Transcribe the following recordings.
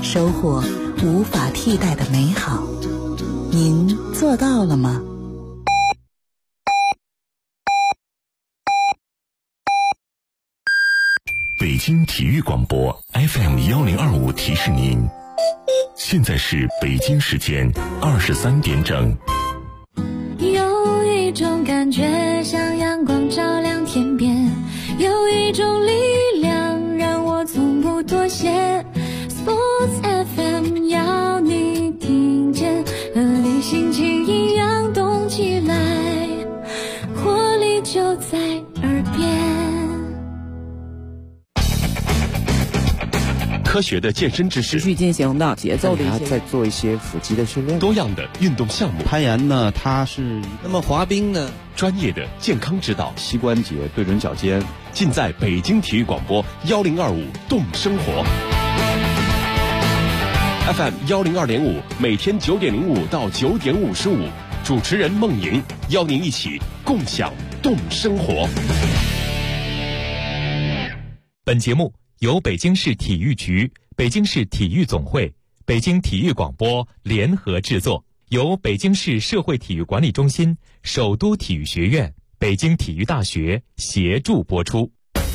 收获无法替代的美好。您做到了吗？ 北京体育广播 FM1025提示您，现在是北京时间23点整。 有一种感觉像阳光照亮天边，有一种力量让我从不妥协。 Sports FM 要你听见，和你心情一样动起来，活力就在耳边。 科学的健身知识， 持续进行的节奏的一些， 再做一些腹肌的训练， 多样的运动项目， 攀岩呢，它是那么滑冰呢， 专业的健康指导， 膝关节对准脚尖， 尽在北京体育广播1025动生活 FM 102.5，每天9点05到9点55，主持人孟莹邀您一起共享动生活。 本节目由北京市体育局、北京市体育总会、北京体育广播联合制作，由北京市社会体育管理中心、首都体育学院、北京体育大学协助播出。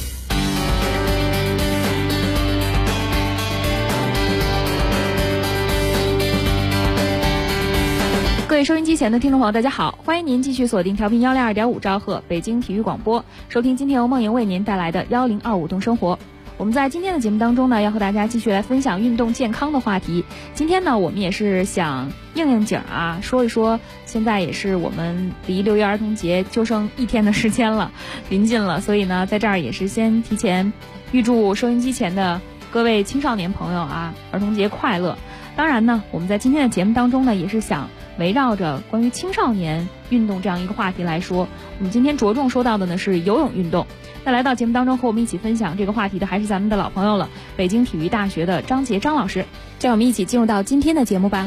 各位收音机前的听众朋友，大家好，欢迎您继续锁定调频102.5兆赫北京体育广播，收听今天由梦莹为您带来的1025动生活。我们在今天的节目当中呢，要和大家继续来分享运动健康的话题。今天呢，我们也是想应景啊，说一说现在也是我们离6一儿童节就剩1天的时间了，临近了，所以呢，在这儿也是先提前预祝收音机前的各位青少年朋友啊，儿童节快乐。当然呢，我们在今天的节目当中呢，也是想围绕着关于青少年运动这样一个话题来说，我们今天着重说到的呢是游泳运动。那来到节目当中和我们一起分享这个话题的还是咱们的老朋友了，北京体育大学的张杰张老师。让我们一起进入到今天的节目吧。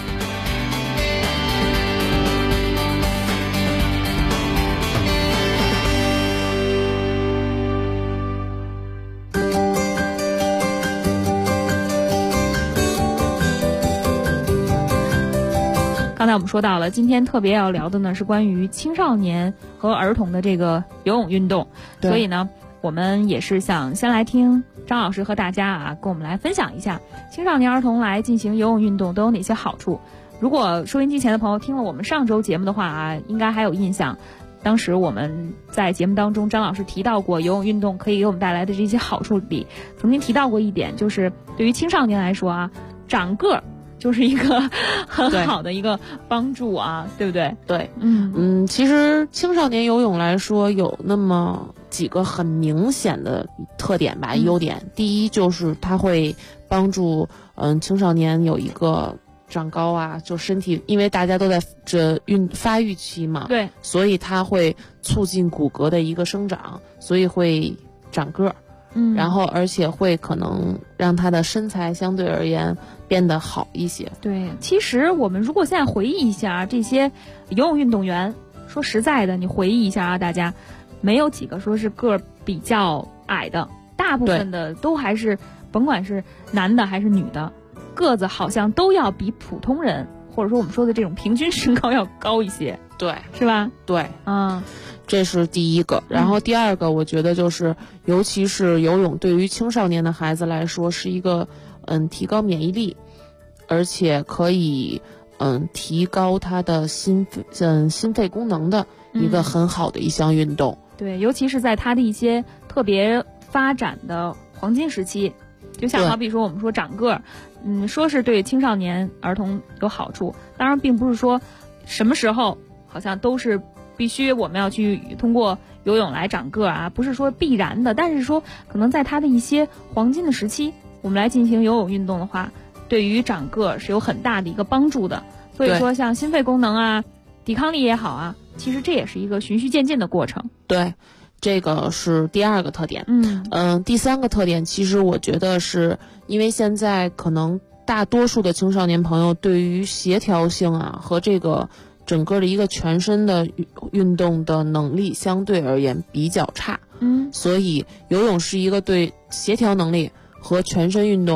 刚才我们说到了，今天特别要聊的呢是关于青少年和儿童的这个游泳运动，所以呢，我们也是想先来听张老师和大家啊，跟我们来分享一下青少年儿童来进行游泳运动都有哪些好处。如果收音机前的朋友听了我们上周节目的话啊，应该还有印象，当时我们在节目当中，张老师提到过游泳运动可以给我们带来的这些好处里，曾经提到过一点，就是对于青少年来说啊，长个儿就是一个很好的一个帮助啊，对不对？ 对，其实青少年游泳来说有那么几个很明显的特点吧，优点。第一就是它会帮助青少年有一个长高啊，就身体，因为大家都在发育期嘛， 对， 所以它会促进骨骼的一个生长，所以会长个儿。然后而且会可能让他的身材相对而言变得好一些。 对，其实我们如果现在回忆一下这些游泳运动员，说实在的，你回忆一下啊，大家没有几个说是个儿比较矮的，大部分的都还是甭管是男的还是女的，个子好像都要比普通人或者说我们说的这种平均身高要高一些， 对， 是吧？ 对，这是第一个。然后第二个，我觉得就是尤其是游泳对于青少年的孩子来说是一个提高免疫力，而且可以提高他的心肺功能的一个很好的一项运动。 对，尤其是在他的一些特别发展的黄金时期，就像好比说我们说长个儿，说是对青少年儿童有好处，当然并不是说什么时候好像都是必须我们要去通过游泳来长个儿啊，不是说必然的，但是说可能在他的一些黄金的时期，我们来进行游泳运动的话，对于长个儿是有很大的一个帮助的。所以说像心肺功能啊，抵抗力也好啊，其实这也是一个循序渐进的过程。 对，这个是第二个特点。第三个特点，其实我觉得是因为现在可能大多数的青少年朋友对于协调性啊和这个整个的一个全身的运动的能力相对而言比较差，所以游泳是一个对协调能力和全身运动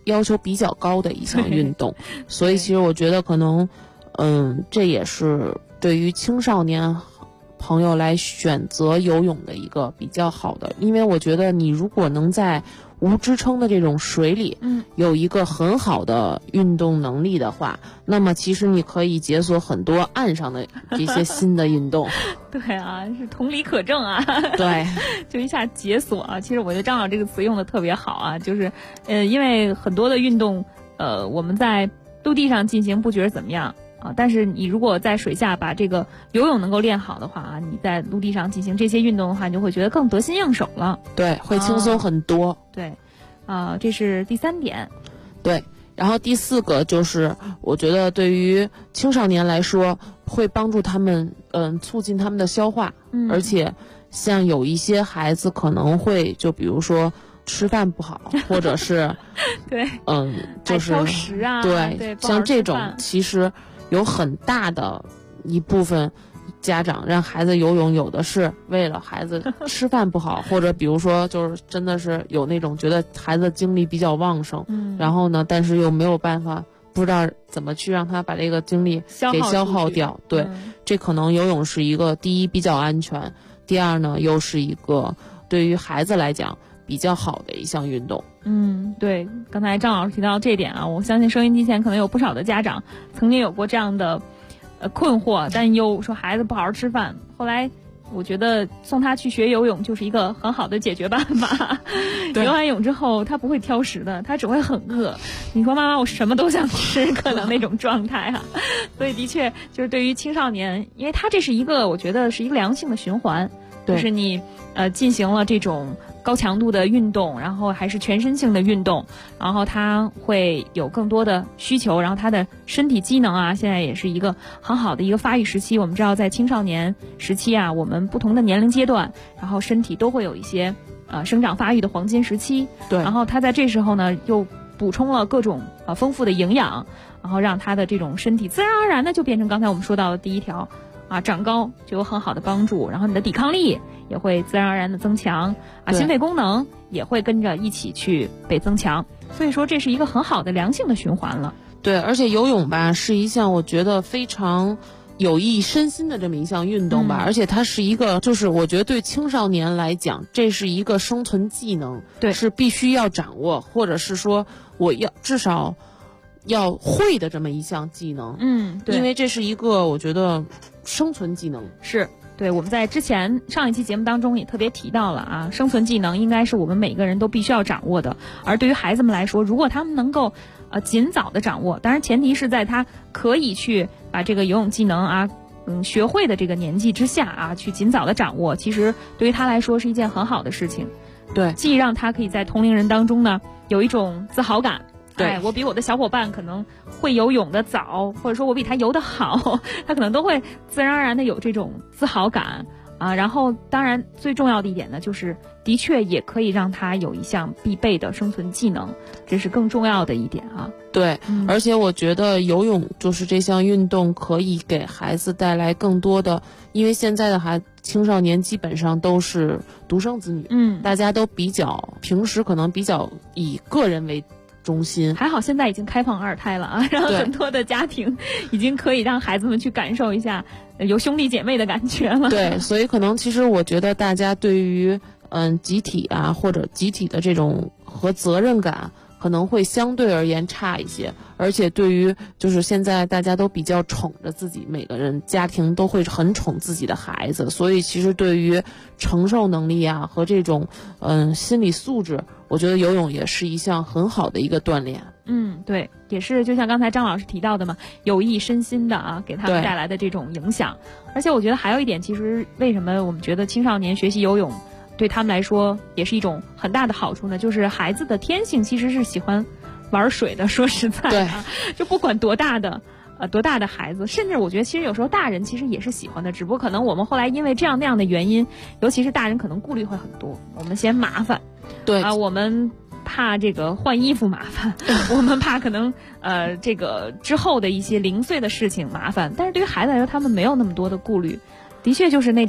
要求比较高的一项运动，所以其实我觉得可能，这也是对于青少年朋友来选择游泳的一个比较好的，因为我觉得你如果能在无支撑的这种水里，有一个很好的运动能力的话，那么其实你可以解锁很多岸上的这些新的运动。 对啊，是同理可证啊。 对， 就一下解锁啊。其实我觉得张老这个词用的特别好啊，就是因为很多的运动，我们在陆地上进行不觉得怎么样。但是你如果在水下把这个游泳能够练好的话啊，你在陆地上进行这些运动的话，你就会觉得更得心应手了。 对，会轻松很多。 对，这是第3点。 对，然后第4个就是我觉得对于青少年来说，会帮助他们促进他们的消化，而且像有一些孩子可能会就比如说吃饭不好，或者是对， 就是挑食啊， 对，像这种其实有很大的一部分家长让孩子游泳，有的是为了孩子吃饭不好，或者比如说就是真的是有那种觉得孩子精力比较旺盛，然后呢，但是又没有办法，不知道怎么去让他把这个精力给消耗掉。对，这可能游泳是一个第一比较安全，第二呢又是一个对于孩子来讲比较好的一项运动。 对，刚才张老师提到这点啊，我相信收音机前可能有不少的家长曾经有过这样的困惑担忧，说孩子不好好吃饭。后来我觉得送他去学游泳就是一个很好的解决办法。游完泳之后他不会挑食的，他只会很饿。你说妈妈我什么都想吃，可能那种状态啊。所以的确就是对于青少年，因为他这是一个我觉得是一个良性的循环，就是你进行了这种高强度的运动，然后还是全身性的运动，然后他会有更多的需求，然后他的身体机能啊，现在也是一个很好的一个发育时期。我们知道在青少年时期啊，我们不同的年龄阶段，然后身体都会有一些生长发育的黄金时期。 对， 然后他在这时候呢又补充了各种丰富的营养，然后让他的这种身体自然而然的就变成刚才我们说到的第一条长高就有很好的帮助，然后你的抵抗力也会自然而然的增强心肺功能也会跟着一起去被增强，所以说这是一个很好的良性的循环了。 对，而且游泳吧是一项我觉得非常有益身心的这么一项运动吧，而且它是一个就是我觉得对青少年来讲这是一个生存技能， 对， 是必须要掌握，或者是说我要至少要会的这么一项技能。 对， 因为这是一个我觉得生存技能。 是，对，我们在之前上一期节目当中也特别提到了生存技能应该是我们每个人都必须要掌握的。而对于孩子们来说，如果他们能够尽早的掌握，当然前提是在他可以去把这个游泳技能学会的这个年纪之下去尽早的掌握，其实对于他来说是一件很好的事情。 对， 既让他可以在同龄人当中呢有一种自豪感， 对， 我比我的小伙伴可能会游泳的早，或者说我比他游得好，他可能都会自然而然的有这种自豪感然后当然最重要的一点呢，就是的确也可以让他有一项必备的生存技能，这是更重要的一点对，而且我觉得游泳就是这项运动可以给孩子带来更多的，因为现在的青少年基本上都是独生子女，大家都比较平时可能比较以个人为中心。 还好现在已经开放2胎了然后很多的家庭已经可以让孩子们去感受一下有兄弟姐妹的感觉了。 对，所以可能其实我觉得大家对于集体或者集体的这种和责任感可能会相对而言差一些，而且对于就是现在大家都比较宠着自己，每个人家庭都会很宠自己的孩子，所以其实对于承受能力和这种心理素质，我觉得游泳也是一项很好的一个锻炼。 对，也是就像刚才张老师提到的嘛，有益身心的给他们带来的这种影响。而且我觉得还有一点，其实为什么我们觉得青少年学习游泳对他们来说也是一种很大的好处呢？就是孩子的天性其实是喜欢玩水的，说实在就不管多大的孩子，甚至我觉得其实有时候大人其实也是喜欢的，只不过可能我们后来因为这样那样的原因，尤其是大人可能顾虑会很多，我们嫌麻烦， 对我们怕这个换衣服麻烦，我们怕可能这个之后的一些零碎的事情麻烦，但是对于孩子来说他们没有那么多的顾虑，的确就是那种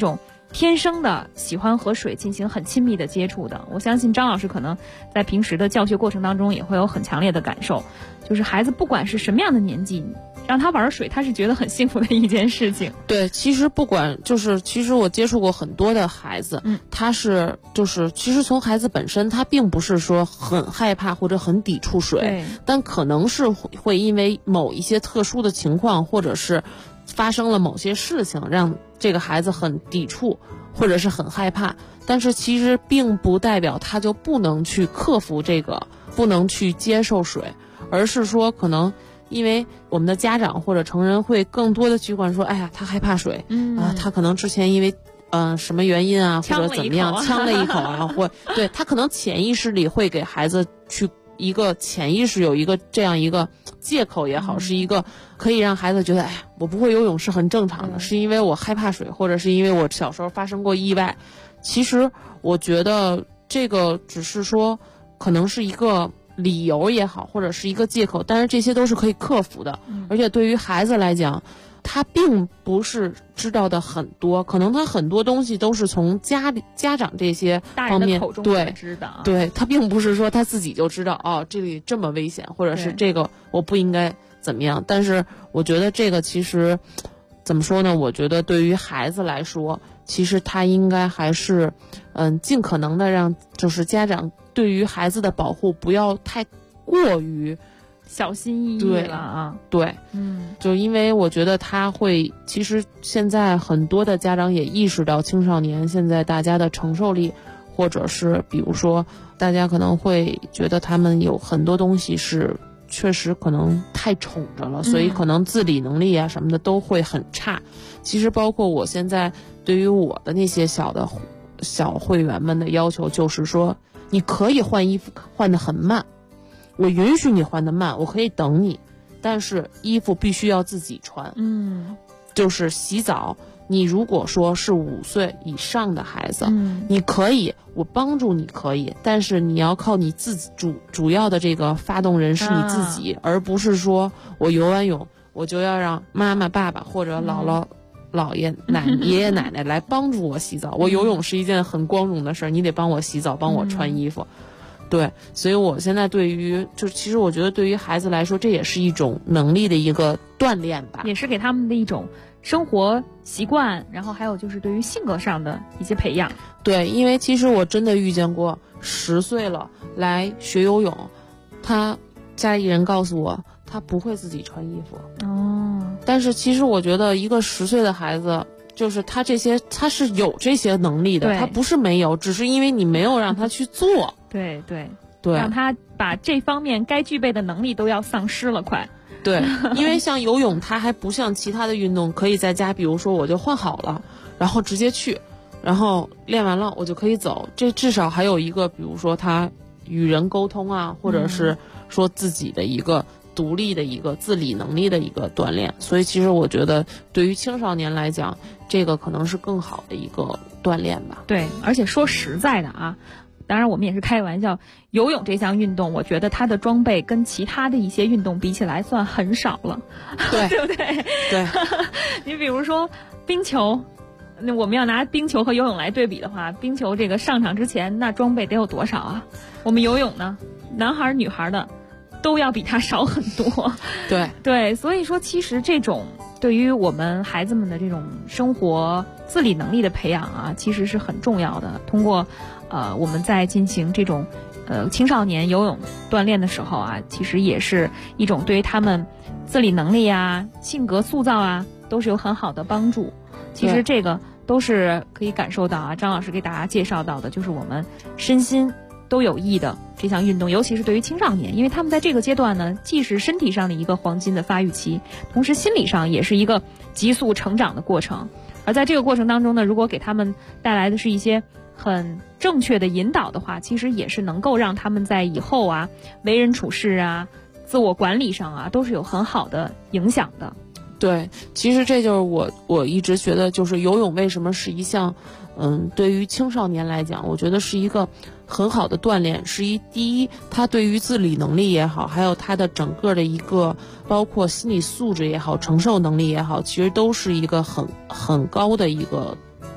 天生的喜欢和水进行很亲密的接触的。我相信张老师可能在平时的教学过程当中也会有很强烈的感受，就是孩子不管是什么样的年纪，让他玩水，他是觉得很幸福的一件事情。 对，其实不管其实我接触过很多的孩子，他是其实从孩子本身，他并不是说很害怕或者很抵触水，但可能是会因为某一些特殊的情况，或者是发生了某些事情，让这个孩子很抵触或者是很害怕。但是其实并不代表他就不能去克服这个，不能去接受水，而是说可能因为我们的家长或者成人会更多的去管说，哎呀，他害怕水，他可能之前因为什么原因啊，或者怎么样呛了一口啊，或对他可能潜意识里会给孩子去一个潜意识有一个这样一个借口也好，是一个可以让孩子觉得，哎呀，我不会游泳是很正常的，是因为我害怕水，或者是因为我小时候发生过意外。其实我觉得这个只是说可能是一个理由也好，或者是一个借口，但是这些都是可以克服的。而且对于孩子来讲，他并不是知道的很多，可能他很多东西都是从家长这些方面大人的口中才知道。 对，他并不是说他自己就知道，哦，这里这么危险，或者是这个我不应该怎么样。但是我觉得这个其实怎么说呢？我觉得对于孩子来说，其实他应该还是尽可能的让就是家长对于孩子的保护不要太过于小心翼翼了啊。 对，就因为我觉得他会，其实现在很多的家长也意识到青少年现在大家的承受力，或者是比如说大家可能会觉得他们有很多东西是确实可能太宠着了，所以可能自理能力啊什么的都会很差。其实包括我现在对于我的那些小会员们的要求就是说，你可以换衣服换得很慢，我允许你换得慢，我可以等你，但是衣服必须要自己穿。就是洗澡，你如果说是5岁以上的孩子，你可以，我帮助你可以，但是你要靠你自己主要的这个发动人是你自己，而不是说我游完泳我就要让妈妈爸爸或者姥姥姥爷爷爷奶奶来帮助我洗澡。我游泳是一件很光荣的事儿，你得帮我洗澡，帮我穿衣服。对，所以我现在其实我觉得对于孩子来说，这也是一种能力的一个锻炼吧， 也是给他们的一种生活习惯，然后还有就是对于性格上的一些培养。 对，因为其实我真的遇见过10岁了来学游泳，他家里人告诉我他不会自己穿衣服。但是其实我觉得一个10岁的孩子，就是他是有这些能力的，他不是没有，只是因为你没有让他去做。 对，让他把这方面该具备的能力都要丧失了，快。 对，因为像游泳，它还不像其他的运动，可以在家，比如说我就换好了，然后直接去，然后练完了我就可以走。这至少还有一个，比如说他与人沟通啊，或者是说自己的一个独立的一个自理能力的一个锻炼。所以其实我觉得对于青少年来讲，这个可能是更好的一个锻炼吧。 对，而且说实在的啊，当然我们也是开玩笑，游泳这项运动我觉得它的装备跟其他的一些运动比起来算很少了。 对对不对？ 对。 你比如说冰球，那我们要拿冰球和游泳来对比的话，冰球这个上场之前那装备得有多少啊？我们游泳呢，男孩女孩的都要比它少很多。对，所以说其实这种对于我们孩子们的这种生活自理能力的培养啊，其实是很重要的。通过我们在进行这种青少年游泳锻炼的时候啊，其实也是一种对于他们自理能力啊、性格塑造啊，都是有很好的帮助。其实这个都是可以感受到啊，张老师给大家介绍到的，就是我们身心都有益的这项运动，尤其是对于青少年，因为他们在这个阶段呢，既是身体上的一个黄金的发育期，同时心理上也是一个急速成长的过程。而在这个过程当中呢，如果给他们带来的是一些很正确的引导的话，其实也是能够让他们在以后啊，为人处事啊、自我管理上啊，都是有很好的影响的。 对，其实这就是我一直觉得，就是游泳为什么是一项，对于青少年来讲，我觉得是一个很好的锻炼。第一，它对于自理能力也好，还有它的整个的一个包括心理素质也好、承受能力也好，其实都是一个很高的一个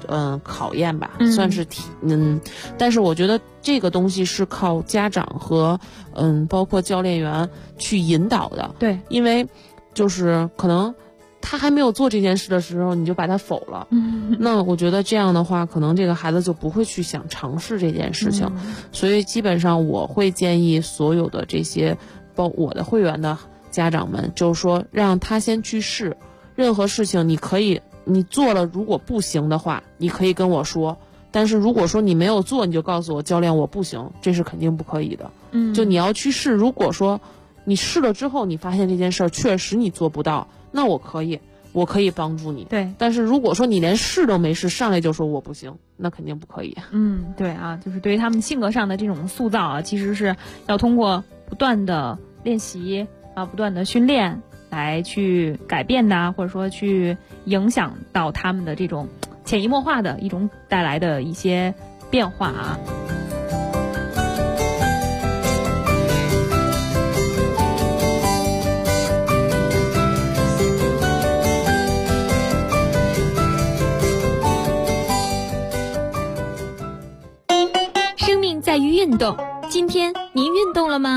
考验吧，算是但是我觉得这个东西是靠家长和包括教练员去引导的。 对， 因为就是可能他还没有做这件事的时候，你就把他否了，那我觉得这样的话，可能这个孩子就不会去想尝试这件事情。所以基本上我会建议所有的这些我的会员的家长们，就是说让他先去试，任何事情你做了，如果不行的话，你可以跟我说。但是如果说你没有做，你就告诉我，教练我不行，这是肯定不可以的。就你要去试。如果说你试了之后，你发现这件事儿确实你做不到，那我可以帮助你。 对。 但是如果说你连试都没试，上来就说我不行，那肯定不可以。 对啊，就是对于他们性格上的这种塑造啊，其实是要通过不断的练习啊，不断的训练来去改变的，或者说去影响到他们的这种潜移默化的一种带来的一些变化啊。 生命在于运动，今天您运动了吗？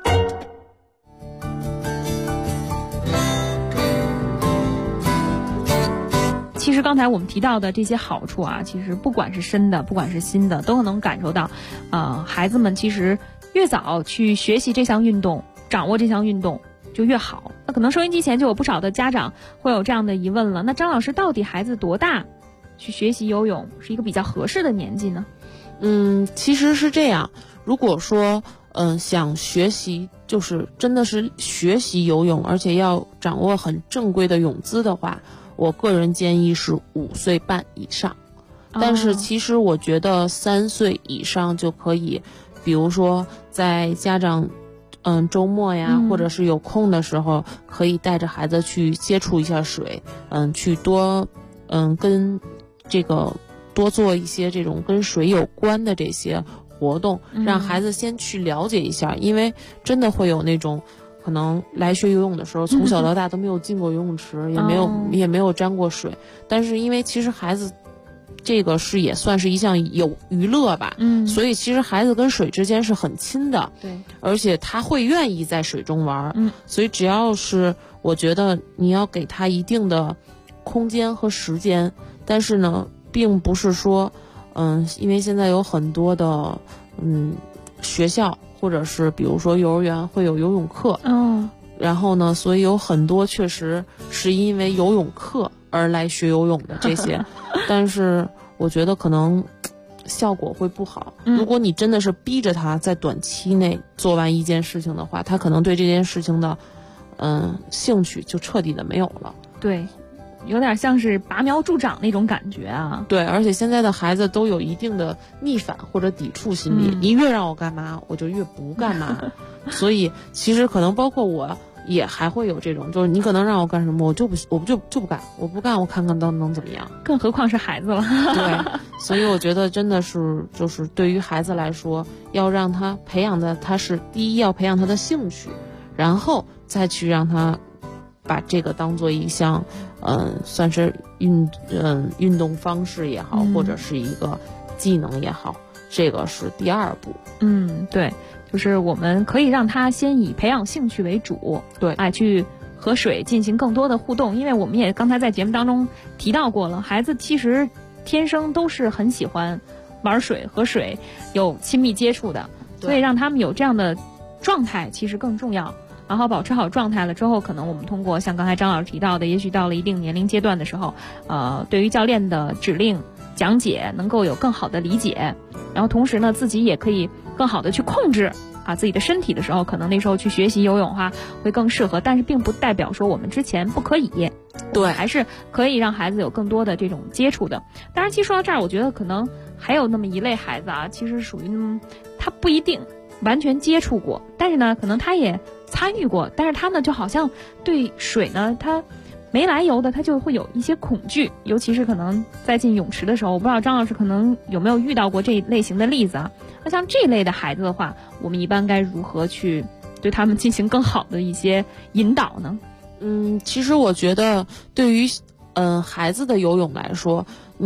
其实刚才我们提到的这些好处啊，其实不管是深的，不管是新的，都能感受到，孩子们其实越早去学习这项运动，掌握这项运动就越好。那可能收音机前就有不少的家长会有这样的疑问了，那张老师，到底孩子多大去学习游泳是一个比较合适的年纪呢？ 其实是这样，如果说想学习，就是真的是学习游泳，而且要掌握很正规的泳姿的话，我个人建议是5岁半以上。但是其实我觉得3岁以上就可以，比如说在家长周末呀，或者是有空的时候，可以带着孩子去接触一下水，去多跟这个多做一些这种跟水有关的这些活动，让孩子先去了解一下。因为真的会有那种可能来学游泳的时候，从小到大都没有进过游泳池，也没有沾过水。但是因为其实孩子这个也算是一项娱乐吧，所以其实孩子跟水之间是很亲的， 对， 而且他会愿意在水中玩，所以只要是我觉得你要给他一定的空间和时间，但是呢，并不是说，因为现在有很多的学校或者是比如说幼儿园会有游泳课，然后呢，所以有很多确实是因为游泳课而来学游泳的这些，但是我觉得可能效果会不好。如果你真的是逼着他在短期内做完一件事情的话，他可能对这件事情的兴趣就彻底的没有了。 对，有点像是拔苗助长那种感觉啊。 对，而且现在的孩子都有一定的逆反或者抵触心理，你越让我干嘛，我就越不干嘛。所以其实可能包括我也还会有这种，就是你可能让我干什么，我就不干，我不干，我看看能怎么样。 更何况是孩子了。 对，所以我觉得真的是，就是对于孩子来说，要让他培养的，他是第一要培养他的兴趣，然后再去让他把这个当做一项，算是运动方式也好，或者是一个技能也好，这个是第二步。 对，就是我们可以让他先以培养兴趣为主， 对， 去和水进行更多的互动，因为我们也刚才在节目当中提到过了，孩子其实天生都是很喜欢玩水和水有亲密接触的，所以让他们有这样的状态其实更重要。然后保持好状态了之后，可能我们通过像刚才张老师提到的，也许到了一定年龄阶段的时候，对于教练的指令讲解能够有更好的理解，然后同时呢，自己也可以更好的去控制自己的身体的时候，可能那时候去学习游泳会更适合。但是并不代表说我们之前不可以， 对， 还是可以让孩子有更多的这种接触的。当然，其实说到这儿，我觉得可能还有那么一类孩子其实属于他不一定完全接触过，但是呢，可能他也参与过，但是他呢就好像对水呢，他没来由的他就会有一些恐惧，尤其是可能在进泳池的时候，我不知道张老师可能有没有遇到过这一类型的例子那像这类的孩子的话，我们一般该如何去对他们进行更好的一些引导呢？ 其实我觉得对于孩子的游泳来说，你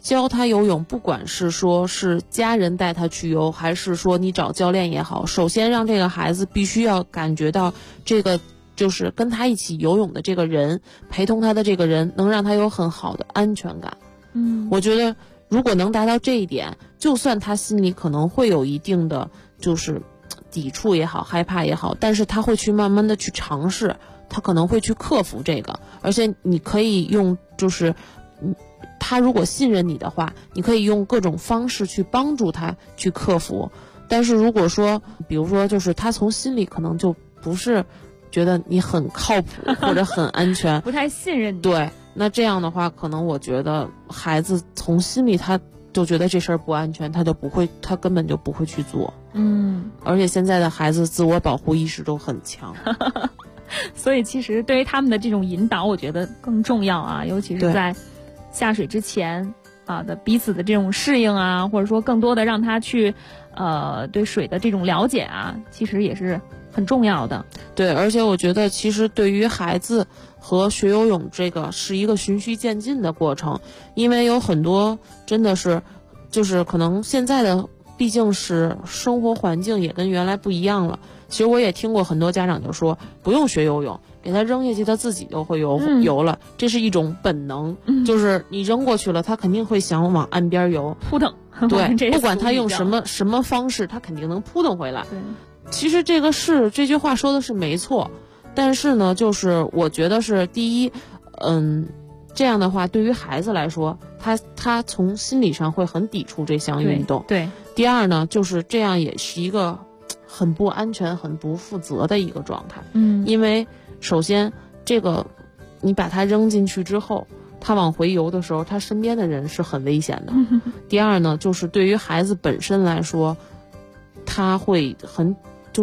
教他游泳，不管是说是家人带他去游，还是说你找教练也好，首先让这个孩子必须要感觉到这个就是跟他一起游泳的这个人，陪同他的这个人能让他有很好的安全感。我觉得如果能达到这一点，就算他心里可能会有一定的就是抵触也好，害怕也好，但是他会去慢慢的去尝试，他可能会去克服这个。而且你可以用就是他如果信任你的话，你可以用各种方式去帮助他去克服。但是如果说比如说就是他从心里可能就不是觉得你很靠谱或者很安全不太信任你， 对，那这样的话可能我觉得孩子从心里他就觉得这事儿不安全，他根本就不会去做。而且现在的孩子自我保护意识都很强所以其实对于他们的这种引导我觉得更重要啊，尤其是在下水之前的彼此的这种适应啊，或者说更多的让他去对水的这种了解啊，其实也是很重要的。 对，而且我觉得其实对于孩子和学游泳这个是一个循序渐进的过程，因为有很多真的是就是可能现在的毕竟是生活环境也跟原来不一样了。其实我也听过很多家长就说不用学游泳，给他扔下去他自己就会游了，这是一种本能，就是你扔过去了他肯定会想往岸边游， 扑腾。 对，不管他用什么方式他肯定能扑腾回来。 对， 其实这句话说的是没错，但是呢就是我觉得是第一这样的话对于孩子来说他从心理上会很抵触这项运动。 对， 第二呢就是这样也是一个很不安全很不负责的一个状态。因为首先这个你把它扔进去之后，他往回游的时候他身边的人是很危险的。第二呢就是对于孩子本身来说他会很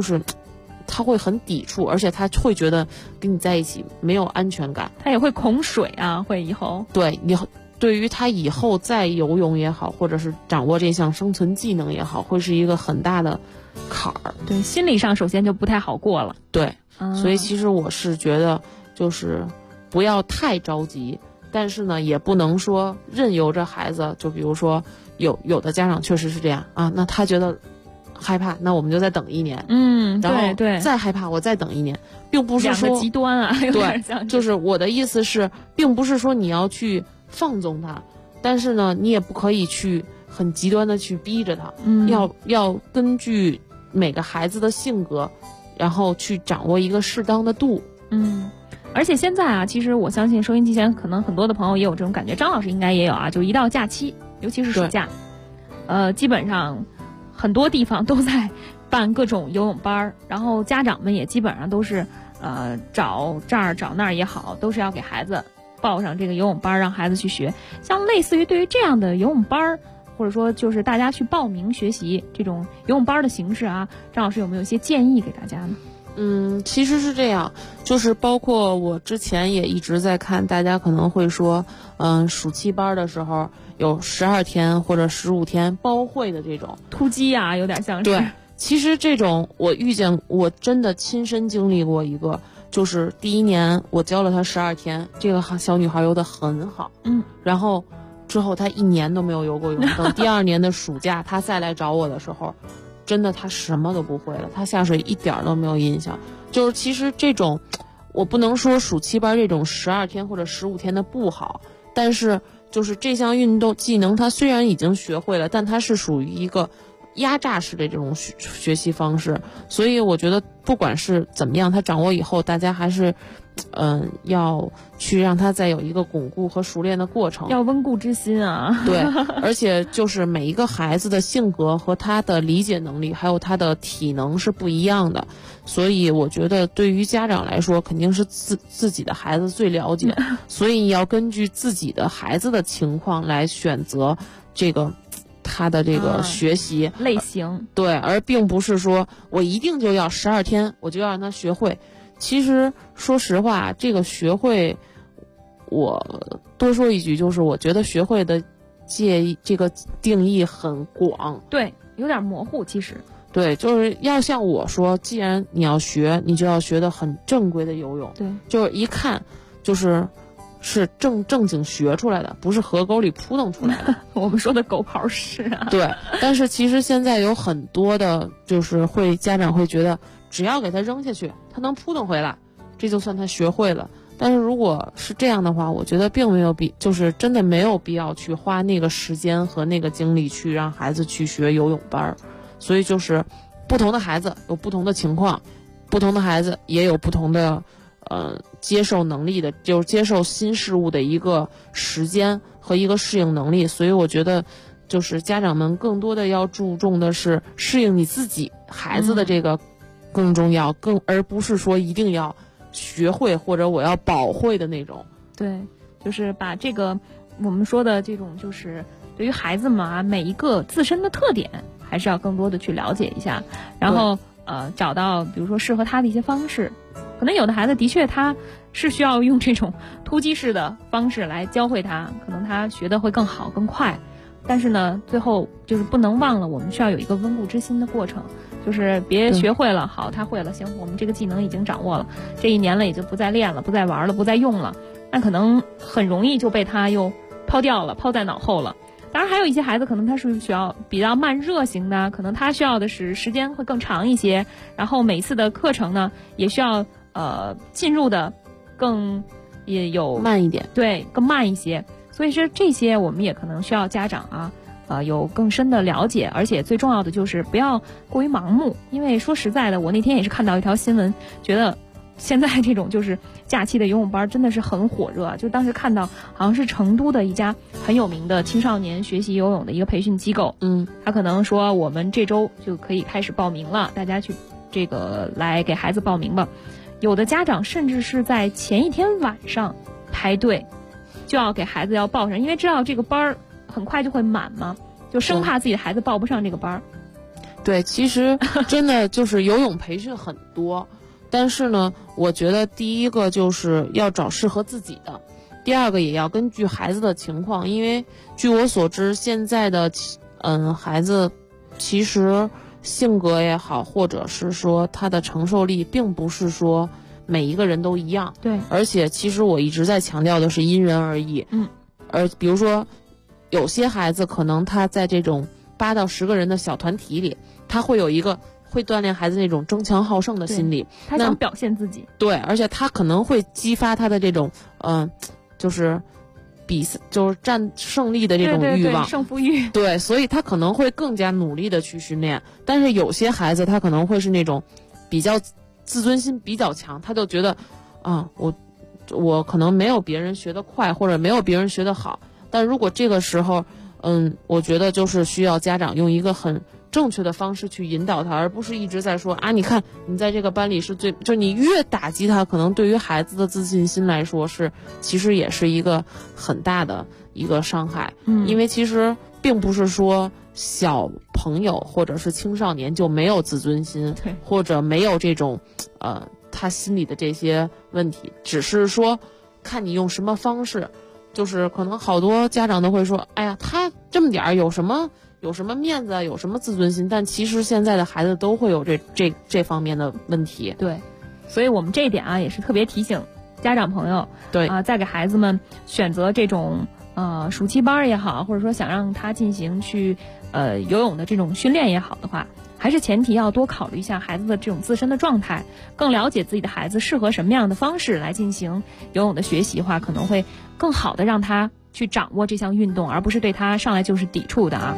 抵触，而且他会觉得跟你在一起没有安全感， 他也会恐水啊，会以后对于他以后再游泳也好，或者是掌握这项生存技能也好，会是一个很大的坎儿。 对，心理上首先就不太好过了。 对，所以其实我是觉得就是不要太着急，但是呢也不能说任由着孩子，就比如说有的家长确实是这样啊，那他觉得害怕，那我们就再等1年。然后再害怕我再等1年，并不是说两个极端啊，有点像。 就是我的意思是并不是说你要去放纵他，但是呢你也不可以去很极端的去逼着他。要根据每个孩子的性格，然后去掌握一个适当的度。 而且现在啊，其实我相信收音机前可能很多的朋友也有这种感觉，张老师应该也有啊，就一到假期，尤其是暑假，基本上很多地方都在办各种游泳班，然后家长们也基本上都是找这儿找那儿也好，都是要给孩子报上这个游泳班，让孩子去学。像类似于对于这样的游泳班，或者说就是大家去报名学习这种游泳班的形式啊，张老师有没有一些建议给大家呢？ 其实是这样，就是包括我之前也一直在看，大家可能会说暑期班的时候有12天或者15天包会的这种突击啊，有点像是。 对，其实这种我真的亲身经历过一个，就是第1年我教了她12天，这个小女孩游得很好，然后之后她1年都没有游过泳，等第2年的暑假她再来找我的时候，真的她什么都不会了，她下水一点都没有印象。就是其实这种我不能说暑期班这种12天或者15天的不好，但是就是这项运动技能她虽然已经学会了，但它是属于一个压榨式的这种学习方式，所以我觉得不管是怎么样，他掌握以后，大家还是要去让他再有一个巩固和熟练的过程， 要温故知新啊。 对，而且就是每一个孩子的性格和他的理解能力还有他的体能是不一样的，所以我觉得对于家长来说肯定是自己的孩子最了解，所以要根据自己的孩子的情况来选择这个他的这个学习类型。 对，而并不是说我一定就要12天我就要让他学会。其实说实话，这个学会，我多说一句，就是我觉得学会的这个定义很广， 对，有点模糊。其实对，就是要像我说，既然你要学，你就要学的很正规的游泳。 对， 就是一看就是是正经学出来的，不是河沟里扑腾出来的。 我们说的狗刨式啊。 对，但是其实现在有很多的，就是家长会觉得，只要给他扔下去，他能扑腾回来，这就算他学会了。但是如果是这样的话，我觉得并没有就是真的没有必要去花那个时间和那个精力去让孩子去学游泳班。所以就是不同的孩子有不同的情况，不同的孩子也有不同的接受能力的，就是接受新事物的一个时间和一个适应能力。所以我觉得就是家长们更多的要注重的是适应你自己孩子的这个更重要，而不是说一定要学会或者我要保会的那种。 对，就是把这个我们说的这种，就是对于孩子们啊，每一个自身的特点还是要更多的去了解一下，然后找到比如说适合他的一些方式。可能有的孩子的确他是需要用这种突击式的方式来教会他，可能他学的会更好更快，但是呢最后就是不能忘了我们需要有一个温故知新的过程，就是别学会了好他会了，行，我们这个技能已经掌握了，这一年了也就不再练了，不再玩了，不再用了，那可能很容易就被他又抛掉了，抛在脑后了。当然还有一些孩子可能他是需要比较慢热型的，可能他需要的是时间会更长一些，然后每次的课程呢也需要进入的更也有慢一点， 对，更慢一些。所以是这些我们也可能需要家长有更深的了解，而且最重要的就是不要过于盲目。因为说实在的，我那天也是看到一条新闻，觉得现在这种就是假期的游泳班真的是很火热，就当时看到好像是成都的一家很有名的青少年学习游泳的一个培训机构，他可能说我们这周就可以开始报名了，大家去这个来给孩子报名吧。有的家长甚至是在前一天晚上排队，就要给孩子要报上，因为知道这个班很快就会满嘛，就生怕自己的孩子报不上这个班。 对，其实真的就是游泳培训很多，但是呢，我觉得第一个就是要找适合自己的，第二个也要根据孩子的情况，因为据我所知，现在的孩子其实性格也好，或者是说他的承受力，并不是说每一个人都一样。 对， 而且其实我一直在强调的是因人而异。而比如说，有些孩子可能他在这种8到10个人的小团体里，他会有一个会锻炼孩子那种争强好胜的心理， 他想表现自己。 对，而且他可能会激发他的这种就是就是占胜利的这种欲望， 对，胜负欲。 对，所以他可能会更加努力的去训练。但是有些孩子他可能会是那种比较自尊心比较强，他就觉得我可能没有别人学得快，或者没有别人学得好。但如果这个时候我觉得就是需要家长用一个很正确的方式去引导他，而不是一直在说你看你在这个班里是就你越打击他，可能对于孩子的自信心来说其实也是一个很大的一个伤害。因为其实并不是说小朋友或者是青少年就没有自尊心，或者没有这种他心里的这些问题，只是说看你用什么方式。就是可能好多家长都会说，哎呀，他这么点儿有什么面子啊，有什么自尊心？但其实现在的孩子都会有这方面的问题。 对，所以我们这一点也是特别提醒家长朋友， 对在给孩子们选择这种暑期班也好，或者说想让他进行去游泳的这种训练也好的话，还是前提要多考虑一下孩子的这种自身的状态，更了解自己的孩子适合什么样的方式来进行游泳的学习的话，可能会更好的让他去掌握这项运动，而不是对他上来就是抵触的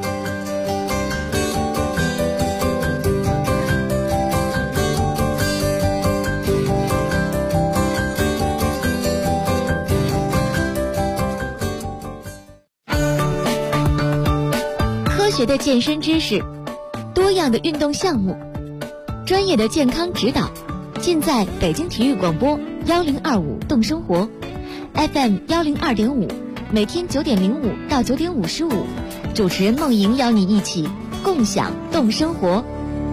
科学的健身知识，多样的运动项目，专业的健康指导，尽在北京体育广播1025动生活 FM 102.5，每天9点05到9点55，主持人梦莹邀你一起共享动生活。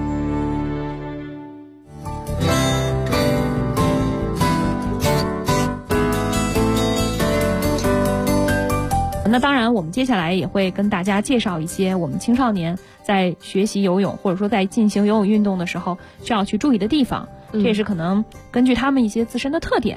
那当然我们接下来也会跟大家介绍一些我们青少年在学习游泳或者说在进行游泳运动的时候需要去注意的地方，这也是可能根据他们一些自身的特点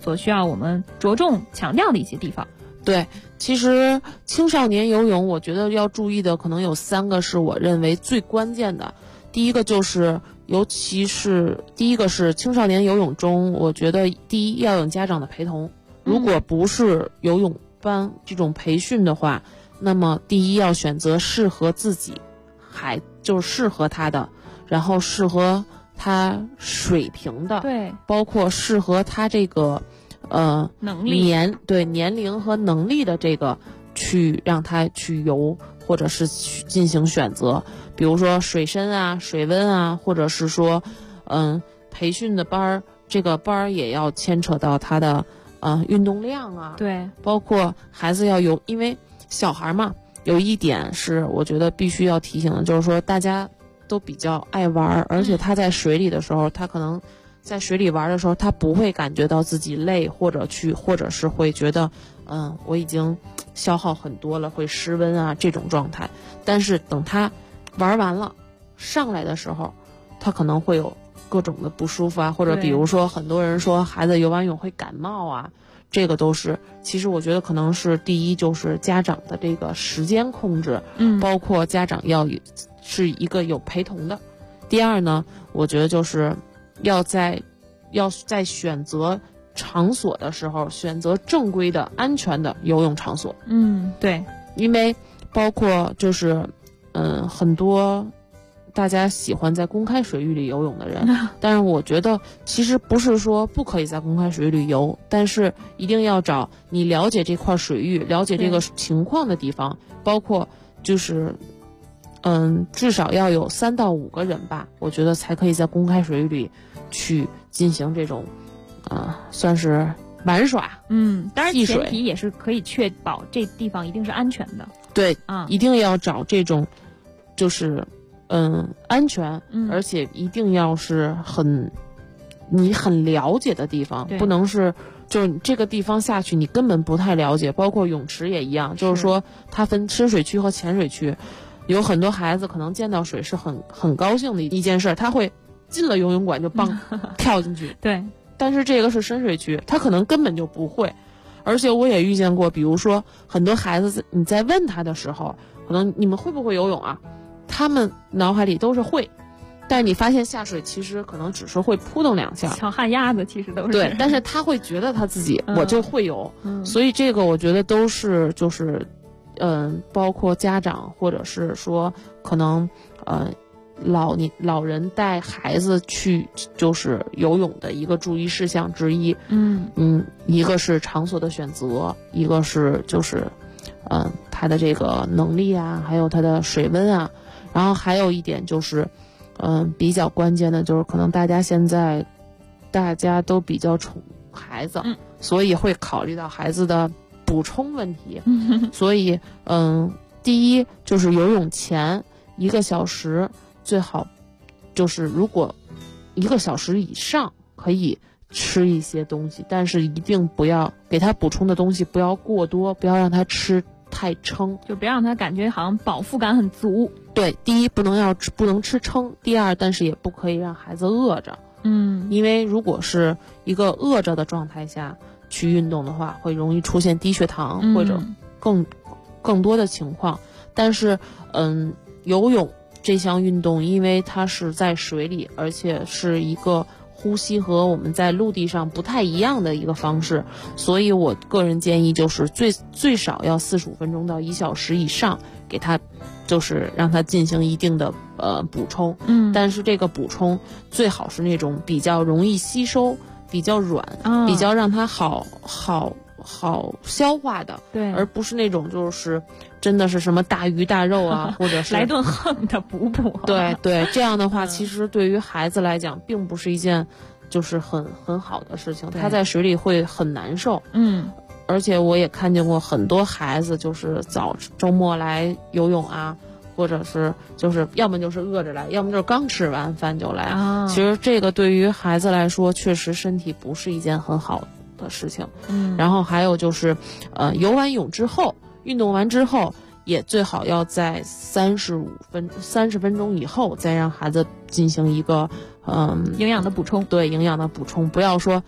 所需要我们着重强调的一些地方。 对，其实青少年游泳，我觉得要注意的可能有3个是我认为最关键的。第一个就是，第一个是青少年游泳中，我觉得第一要有家长的陪同。如果不是游泳班这种培训的话，那么第一要选择适合自己，就是适合他的，然后适合他水平的， 对， 包括适合他这个能力年龄和能力的这个去让他去游，或者是去进行选择，比如说水深啊、水温啊，或者是说培训的班，这个班也要牵扯到他的运动量啊， 对， 包括孩子要有，因为小孩嘛，有一点是我觉得必须要提醒的，就是说大家都比较爱玩，而且他在水里的时候，他可能在水里玩的时候，他不会感觉到自己累，或者是会觉得我已经消耗很多了，会失温啊这种状态。但是等他玩完了上来的时候，他可能会有各种的不舒服啊，或者比如说很多人说孩子游完泳会感冒啊，这个都是，其实我觉得可能是第一就是家长的这个时间控制，包括家长是一个有陪同的。第二呢，我觉得就是要在选择场所的时候，选择正规的、安全的游泳场所。 对， 因为包括就是很多大家喜欢在公开水域里游泳的人，但是我觉得其实不是说不可以在公开水域里游，但是一定要找你了解这块水域、了解这个情况的地方，包括就是至少要有3到5个人吧，我觉得才可以在公开水域里去进行这种算是玩耍。 当然前提也是可以确保这地方一定是安全的。 对，一定要找这种就是安全，而且一定要是你很了解的地方，不能是就是这个地方下去你根本不太了解。包括泳池也一样，就是说它分深水区和浅水区，有很多孩子可能见到水是很高兴的一件事，他会进了游泳馆就跳进去。 对， 但是这个是深水区，他可能根本就不会。而且我也遇见过，比如说很多孩子你在问他的时候，可能你们会不会游泳啊，他们脑海里都是会，但是你发现下水其实可能只是会扑腾2下， 小旱鸭子其实都是。 对，但是他会觉得他自己我就会游，所以这个我觉得都是就是包括家长或者是说可能老人带孩子去就是游泳的一个注意事项之一。一个是场所的选择，一个是就是他的这个能力啊，还有他的水温啊，然后还有一点就是比较关键的就是可能现在大家都比较宠孩子，所以会考虑到孩子的补充问题。所以第一就是游泳前1个小时最好就是如果1个小时以上可以吃一些东西，但是一定不要给他补充的东西不要过多，不要让他吃太撑， 就别让他感觉好像饱腹感很足。 对，第一不能吃撑，第二但是也不可以让孩子饿着。因为如果是一个饿着的状态下去运动的话，会容易出现低血糖或者更多的情况。但是游泳这项运动因为它是在水里，而且是一个呼吸和我们在陆地上不太一样的一个方式，所以我个人建议就是最少要45分钟到1小时以上给他就是让他进行一定的补充。但是这个补充最好是那种比较容易吸收、比较软、比较让他好消化的， 对， 而不是那种就是真的是什么大鱼大肉啊，或者是来顿横的补。 对，这样的话其实对于孩子来讲并不是一件就是很好的事情，他在水里会很难受。而且我也看见过很多孩子就是周末来游泳啊，或者是就是要么就是饿着来，要么就是刚吃完饭就来。其实这个对于孩子来说确实身体不是一件很好的事情。然后还有就是游完泳之后，运动完之后也最好要在30分钟以后再让孩子进行一个营养的补充。对，营养的补充，不要说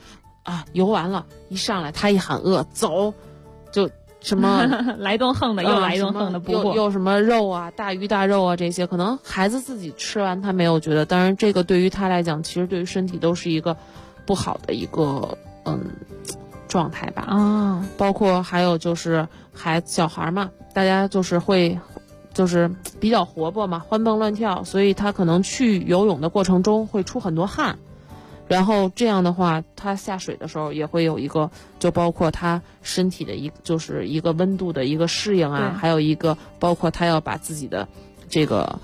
啊，游完了，一上来他一喊饿，走，就什么来顿横的，又来一顿横的，不过又什么肉啊，大鱼大肉啊这些，可能孩子自己吃完他没有觉得，当然这个对于他来讲，其实对于身体都是一个不好的一个状态吧。 啊， 包括还有就是小孩嘛，大家就是会就是比较活泼嘛，欢蹦乱跳，所以他可能去游泳的过程中会出很多汗。然后这样的话，他下水的时候也会有一个，就包括他身体的就是一个温度的一个适应啊，还有一个包括他要把自己的这个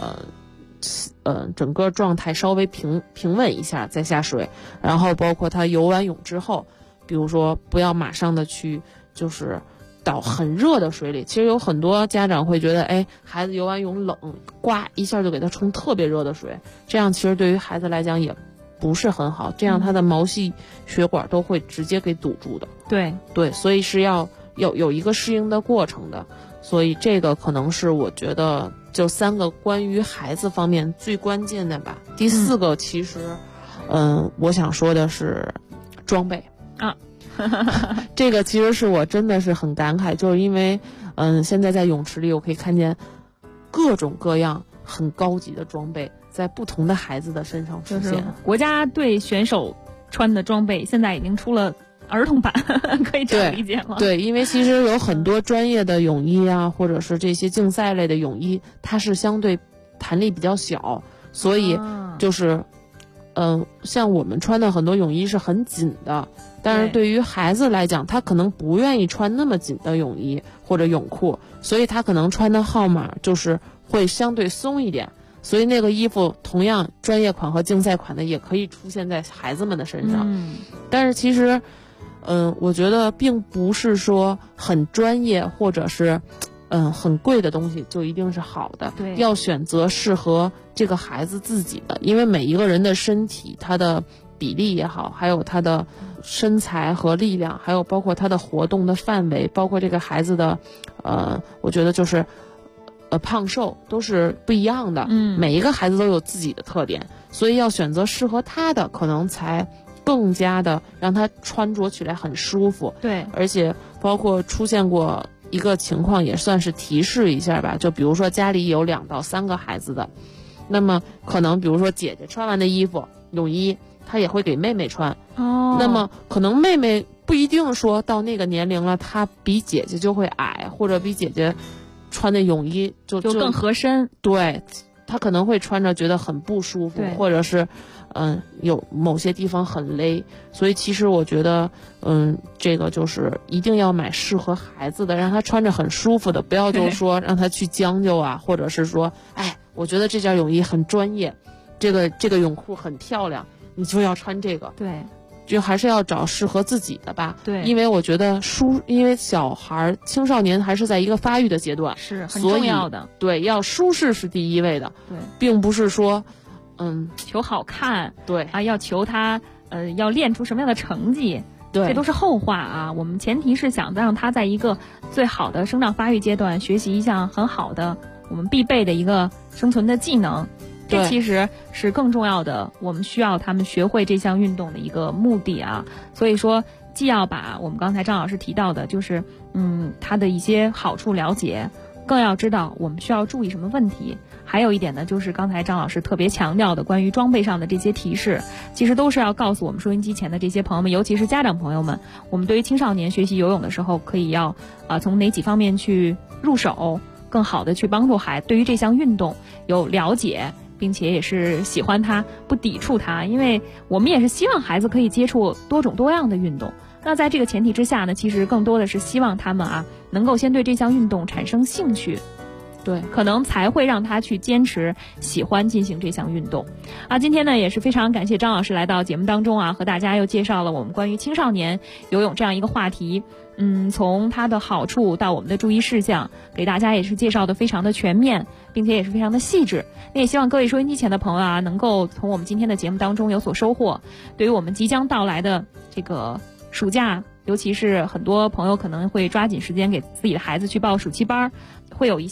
整个状态稍微平稳一下再下水。然后包括他游完泳之后，比如说不要马上的去就是到很热的水里。其实有很多家长会觉得，哎，孩子游完泳冷，呱一下就给他冲特别热的水，这样其实对于孩子来讲也不是很好，这样他的毛细血管都会直接给堵住的。对，所以是要有一个适应的过程的。所以这个可能是我觉得就3个关于孩子方面最关键的吧。第4个其实我想说的是装备啊。 这个其实是我真的是很感慨，就是因为现在在泳池里我可以看见各种各样很高级的装备在不同的孩子的身上出现。 国家队选手穿的装备现在已经出了儿童版，可以这样理解吗？ 对，因为其实有很多专业的泳衣啊，或者是这些竞赛类的泳衣，它是相对弹力比较小，所以就是像我们穿的很多泳衣是很紧的，但是对于孩子来讲，他可能不愿意穿那么紧的泳衣或者泳裤，所以他可能穿的号码就是会相对松一点。所以那个衣服同样专业款和竞赛款的也可以出现在孩子们的身上。但是其实我觉得并不是说很专业或者是很贵的东西就一定是好的。 对， 要选择适合这个孩子自己的，因为每一个人的身体他的比例也好，还有他的身材和力量，还有包括他的活动的范围，包括这个孩子的我觉得就是胖瘦都是不一样的。每一个孩子都有自己的特点，所以要选择适合他的，可能才更加的让他穿着起来很舒服。 对， 而且包括出现过一个情况，也算是提示一下吧，就比如说家里有2到3个孩子的，那么可能比如说姐姐穿完的衣服泳衣，她也会给妹妹穿。那么可能妹妹不一定说到那个年龄了，她比姐姐就会矮，或者比姐姐穿的泳衣就更合身。 对，她可能会穿着觉得很不舒服，或者是有某些地方很勒。所以其实我觉得这个就是一定要买适合孩子的，让他穿着很舒服的，不要就是说让他去将就啊，或者是说哎，我觉得这件泳衣很专业，这个泳裤很漂亮，你就要穿这个。 对， 就还是要找适合自己的吧。 对， 因为我觉得因为小孩青少年还是在一个发育的阶段， 是很重要的。 对，要舒适是第一位的。 对， 并不是说求好看。 对啊，要求他要练出什么样的成绩。 对， 这都是后话啊。我们前提是想让他在一个最好的生长发育阶段学习一项很好的我们必备的一个生存的技能。这其实是更重要的，我们需要他们学会这项运动的一个目的啊。所以说，既要把我们刚才张老师提到的，就是它的一些好处了解，更要知道我们需要注意什么问题。还有一点呢，就是刚才张老师特别强调的关于装备上的这些提示，其实都是要告诉我们收音机前的这些朋友们，尤其是家长朋友们，我们对于青少年学习游泳的时候，可以要从哪几方面去入手，更好的去帮助孩子对于这项运动有了解，并且也是喜欢它，不抵触它。因为我们也是希望孩子可以接触多种多样的运动。那在这个前提之下呢，其实更多的是希望他们能够先对这项运动产生兴趣。对，可能才会让他去坚持喜欢进行这项运动今天呢也是非常感谢张老师来到节目当中和大家又介绍了我们关于青少年游泳这样一个话题。从它的好处到我们的注意事项，给大家也是介绍的非常的全面，并且也是非常的细致。那也希望各位收音机前的朋友能够从我们今天的节目当中有所收获。对于我们即将到来的这个暑假，尤其是很多朋友可能会抓紧时间给自己的孩子去报暑期班，会有一些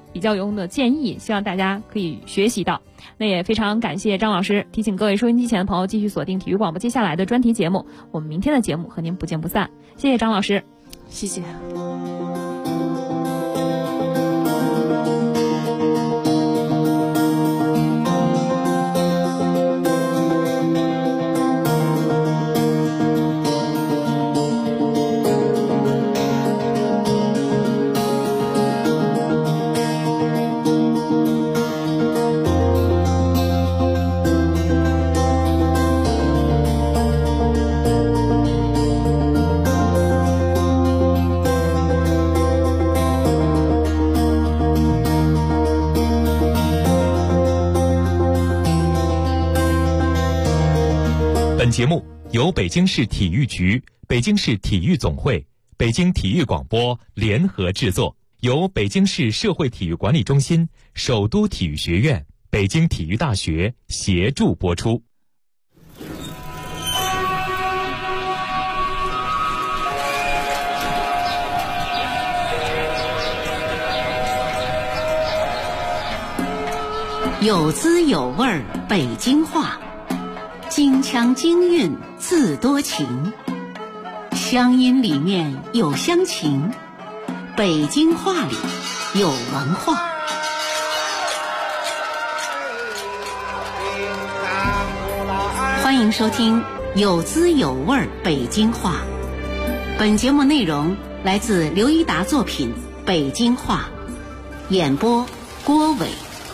比较有用的建议，希望大家可以学习到。那也非常感谢张老师，提醒各位收音机前的朋友继续锁定体育广播接下来的专题节目，我们明天的节目和您不见不散。谢谢张老师。 谢谢。 本节目由北京市体育局、北京市体育总会、北京体育广播联合制作，由北京市社会体育管理中心、首都体育学院、北京体育大学协助播出。 有滋有味儿北京话，京腔京韵自多情，乡音里面有乡情，北京话里有文化。欢迎收听有滋有味儿北京话。本节目内容来自刘一达作品《北京话》，演播郭伟。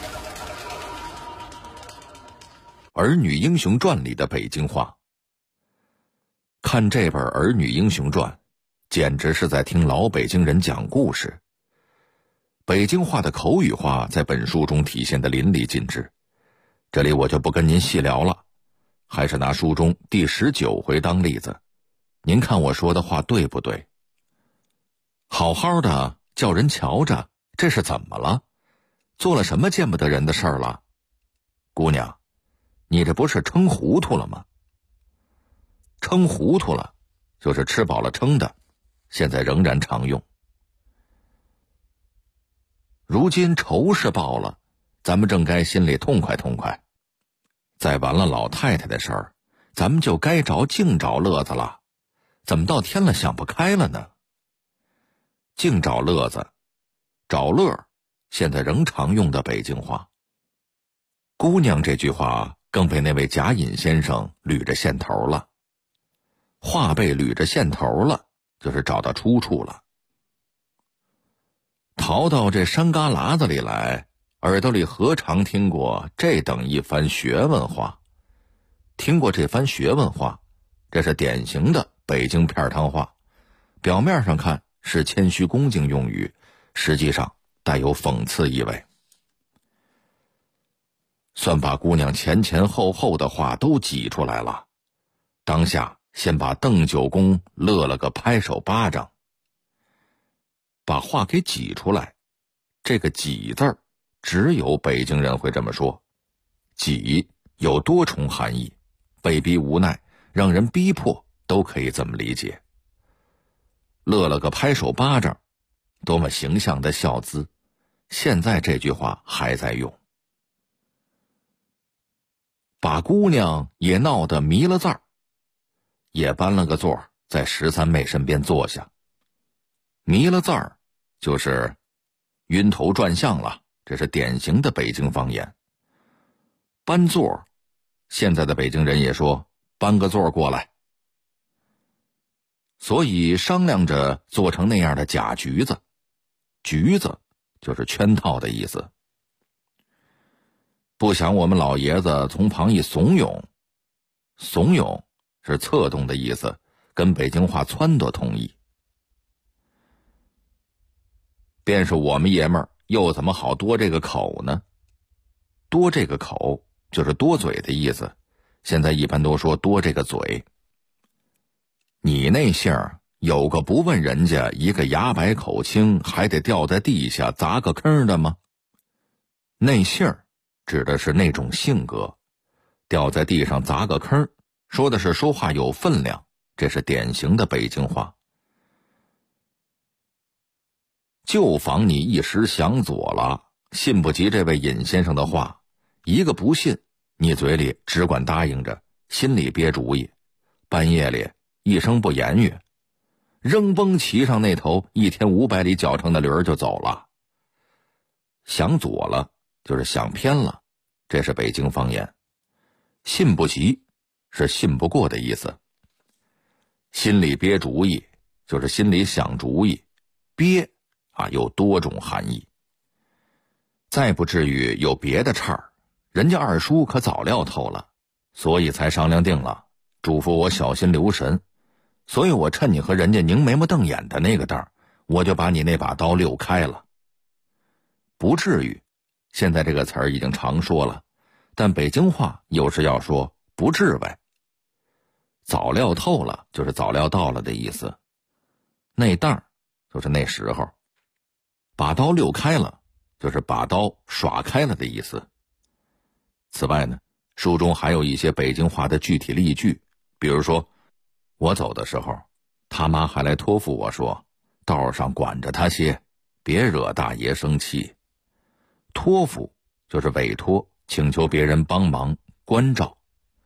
《儿女英雄传》里的北京话。看这本《儿女英雄传》，简直是在听老北京人讲故事。北京话的口语化在本书中体现得淋漓尽致，这里我就不跟您细聊了，还是拿书中第19回当例子，您看我说的话对不对？好好的叫人瞧着，这是怎么了？做了什么见不得人的事儿了？姑娘，你这不是撑糊涂了吗？撑糊涂了，就是吃饱了撑的，现在仍然常用。如今仇是报了，咱们正该心里痛快痛快。再完了老太太的事儿，咱们就该净找乐子了。怎么到天了想不开了呢？净找乐子，找乐，现在仍常用的北京话。姑娘这句话更被那位贾隐先生捋着线头了。话被捋着线头了，就是找到出处了。逃到这山旮旯子里来，耳朵里何尝听过这等一番学问话？听过这番学问话，这是典型的北京片汤话，表面上看是谦虚恭敬用语，实际上带有讽刺意味。算把姑娘前前后后的话都挤出来了，当下先把邓九公乐了个拍手巴掌。把话给挤出来，这个挤字儿只有北京人会这么说。挤有多重含义，被逼无奈，让人逼迫，都可以这么理解。乐了个拍手巴掌，多么形象的笑姿，现在这句话还在用。把姑娘也闹得迷了字儿，也搬了个座在13妹身边坐下。迷了字儿就是晕头转向了，这是典型的北京方言。搬座，现在的北京人也说搬个座过来。所以商量着做成那样的假局子，局子就是圈套的意思。不想我们老爷子从旁一怂恿，怂恿是策动的意思，跟北京话撺掇同义。便是我们爷们儿又怎么好多这个口呢？多这个口就是多嘴的意思，现在一般都说多这个嘴。你那姓儿有个不问人家一个牙白口青还得掉在地下砸个坑的吗？那姓儿指的是那种性格，掉在地上砸个坑，说的是说话有分量，这是典型的北京话。就防你一时想左了， 信不及这位尹先生的话，一个不信，你嘴里只管答应着，心里憋主意，半夜里一声不言语，扔崩骑上那头1天500里脚程的驴儿就走了。想左了就是想偏了，这是北京方言。信不及是信不过的意思。心里憋主意就是心里想主意，憋有多种含义。再不至于有别的岔儿，人家二叔可早料透了，所以才商量定了，嘱咐我小心留神。所以我趁你和人家拧眉毛瞪眼的那个当，我就把你那把刀溜开了。不至于，现在这个词儿已经常说了，但北京话有时要说不至呗。早料透了就是早料到了的意思，那当就是那时候，把刀溜开了就是把刀耍开了的意思。此外呢，书中还有一些北京话的具体例句，比如说我走的时候，他妈还来托付我说，道上管着他些，别惹大爷生气。托付就是委托，请求别人帮忙关照。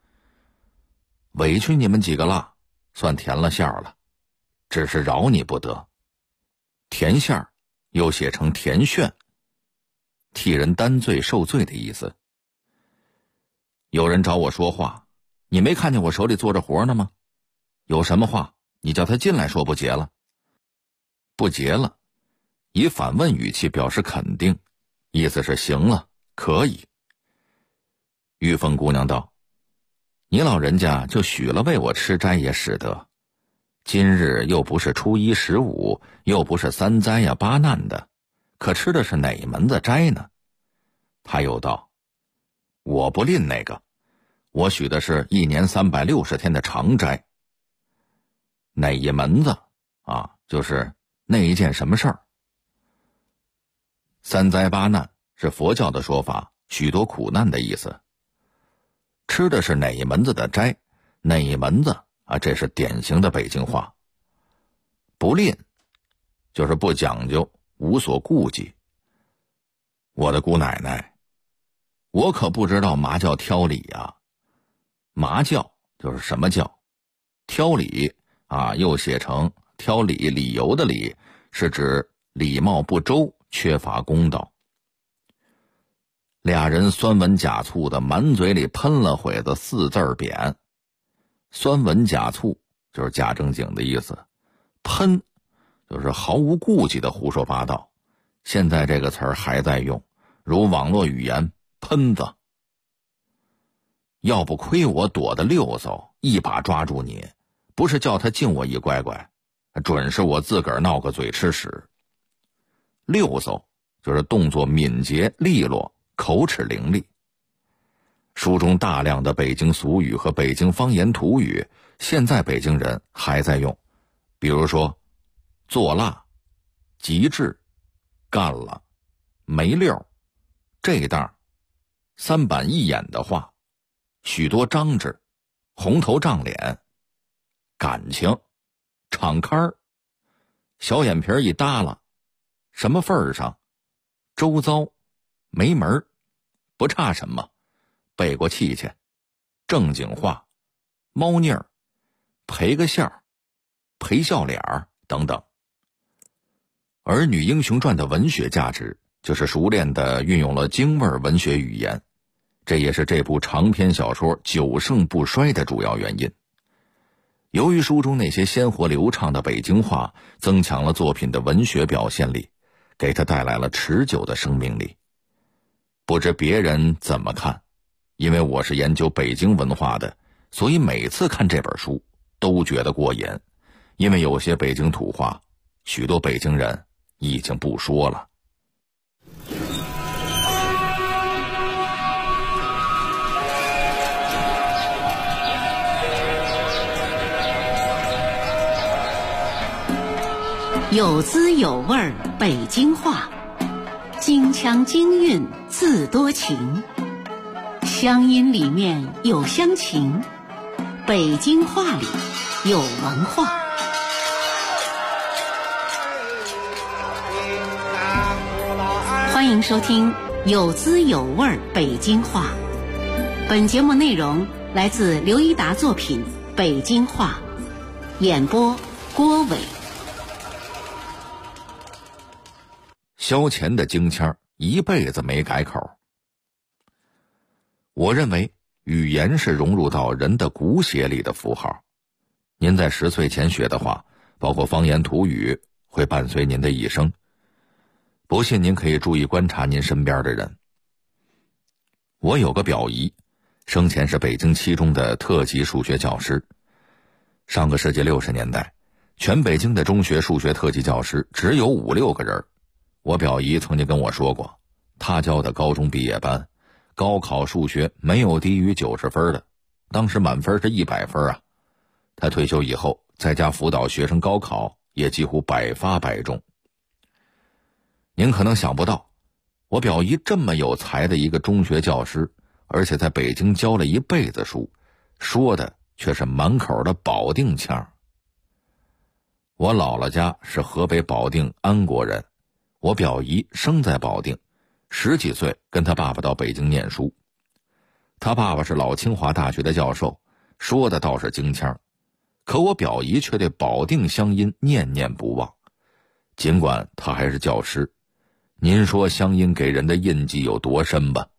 委屈你们几个了，算填了馅儿了，只是饶你不得。填馅儿又写成填炫，替人担罪受罪的意思。有人找我说话，你没看见我手里做着活呢吗？有什么话你叫他进来说，不结了。不结了，以反问语气表示肯定，意思是行了，可以。玉凤姑娘道，你老人家就许了为我吃斋也使得，今日又不是初一15，又不是3灾呀8难的，可吃的是哪门子斋呢？他又道，我不吝那个，我许的是1年360天的长斋。哪一门子就是那一件什么事儿。3灾8难是佛教的说法，许多苦难的意思。吃的是哪一门子的斋，哪一门子这是典型的北京话。不吝就是不讲究，无所顾忌。我的姑奶奶，我可不知道嘛叫挑理呀。嘛叫就是什么叫，挑理又写成挑理，理由的理，是指礼貌不周，缺乏公道。俩人酸文假醋的满嘴里喷了会子4字匾。酸文假醋就是假正经的意思，喷就是毫无顾忌的胡说八道。现在这个词儿还在用，如网络语言喷子。要不亏我躲得溜嗖，一把抓住你，不是叫他敬我一乖乖，准是我自个儿闹个嘴吃屎。溜嗖就是动作敏捷利落，口齿伶俐。书中大量的北京俗语和北京方言土语，现在北京人还在用，比如说做辣、极致、干了、没溜、这当、3板一眼的话，许多张志、红头胀脸、感情、敞开儿、小眼皮一耷拉、什么份儿上、周遭、没门儿、不差什么、背过气去、正经话、猫腻儿、赔个笑儿、赔笑脸儿等等。《儿女英雄传》的文学价值就是熟练地运用了京味文学语言，这也是这部长篇小说久盛不衰的主要原因。由于书中那些鲜活流畅的北京话增强了作品的文学表现力，给它带来了持久的生命力。不知别人怎么看，因为我是研究北京文化的，所以每次看这本书都觉得过瘾。因为有些北京土话，许多北京人已经不说了。 有滋有味北京话，京腔京韵自多情，乡音里面有乡情，北京话里有文化。 欢迎收听有滋有味北京话。本节目内容来自刘一达作品《北京话》，演播郭伟。 萧乾的京腔一辈子没改口。我认为语言是融入到人的骨血里的符号。您在10岁前学的话，包括方言土语，会伴随您的一生。不信您可以注意观察您身边的人。我有个表姨，生前是北京七中的特级数学教师。上个世纪60年代，全北京的中学数学特级教师只有5、6个人。我表姨曾经跟我说过，她教的高中毕业班，高考数学没有低于90分的，当时满分是100分啊。她退休以后，在家辅导学生高考，也几乎百发百中。您可能想不到，我表姨这么有才的一个中学教师，而且在北京教了一辈子书，说的却是满口的保定腔。我姥姥家是河北保定安国人，我表姨生在保定，10几岁跟她爸爸到北京念书。她爸爸是老清华大学的教授，说的倒是京腔，可我表姨却对保定乡音念念不忘。尽管她还是教师，您说乡音给人的印记有多深吧？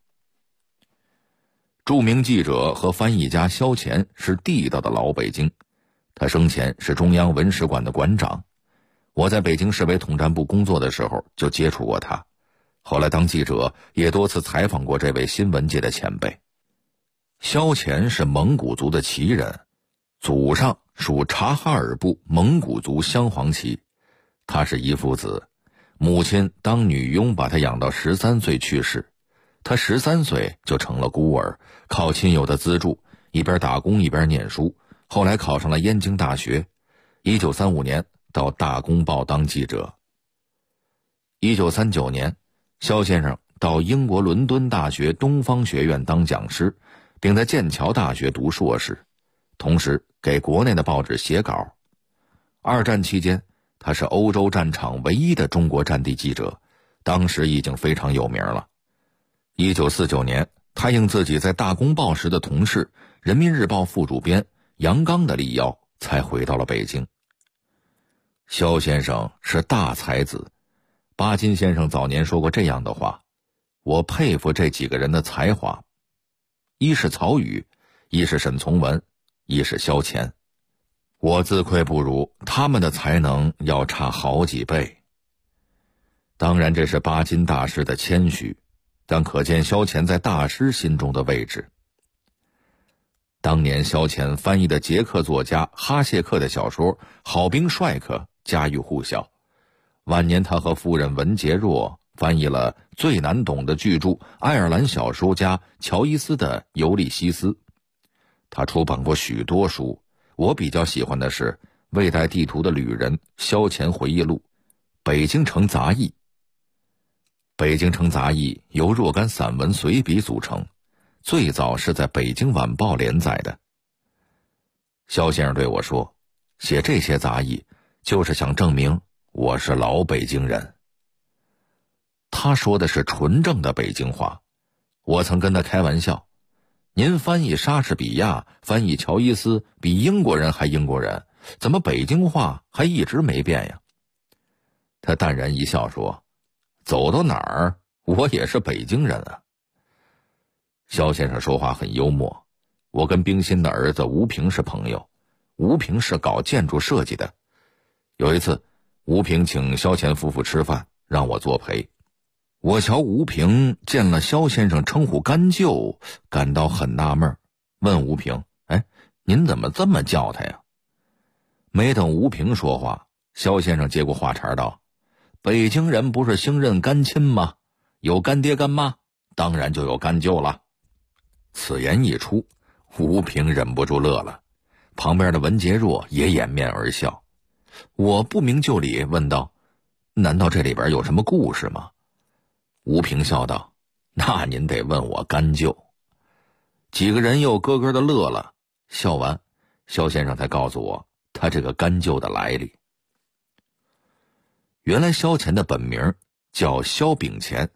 著名记者和翻译家萧乾是地道的老北京，他生前是中央文史馆的馆长。我在北京市委统战部工作的时候就接触过他，后来当记者也多次采访过这位新闻界的前辈。萧乾是蒙古族的旗人，祖上属察哈尔部蒙古族镶黄旗，他是一父子，母亲当女佣把他养到13岁去世，他13岁就成了孤儿，靠亲友的资助，一边打工一边念书，后来考上了燕京大学。1935年到大公报当记者。1939年，萧先生到英国伦敦大学东方学院当讲师，并在剑桥大学读硕士，同时给国内的报纸写稿。2战期间，他是欧洲战场唯一的中国战地记者，当时已经非常有名了。1949年，他应自己在大公报时的同事人民日报副主编杨刚的力邀，才回到了北京。萧先生是大才子，巴金先生早年说过这样的话，我佩服这几个人的才华，一是曹禺，一是沈从文，一是萧乾。我自愧不如，他们的才能要差好几倍。当然这是巴金大师的谦虚，但可见萧乾在大师心中的位置。当年萧乾翻译的捷克作家哈谢克的小说《好兵帅克》家喻户晓，晚年他和夫人文洁若翻译了最难懂的巨著爱尔兰小说家乔伊斯的《尤利西斯》。他出版过许多书，我比较喜欢的是《未带地图的旅人》萧乾回忆录，《北京城杂忆》。《北京城杂忆》由若干散文随笔组成，最早是在《北京晚报》连载的。萧先生对我说，写这些杂忆就是想证明我是老北京人。他说的是纯正的北京话，我曾跟他开玩笑，您翻译莎士比亚，翻译乔伊斯，比英国人还英国人，怎么北京话还一直没变呀？他淡然一笑说，走到哪儿我也是北京人啊。萧先生说话很幽默，我跟冰心的儿子吴平是朋友，吴平是搞建筑设计的。有一次，吴平请萧乾夫妇吃饭，让我作陪。我瞧吴平见了萧先生称呼干舅，感到很纳闷，问吴平，您怎么这么叫他呀？没等吴平说话，萧先生接过话茬道，北京人不是兴认干亲吗？有干爹干妈，当然就有干舅了。此言一出，吴平忍不住乐了，旁边的文洁若也掩面而笑。我不明就里问道，难道这里边有什么故事吗？吴平笑道，那您得问我干舅。几个人又咯咯的乐了，笑完，萧先生才告诉我他这个干舅的来历。原来萧乾的本名叫萧秉乾，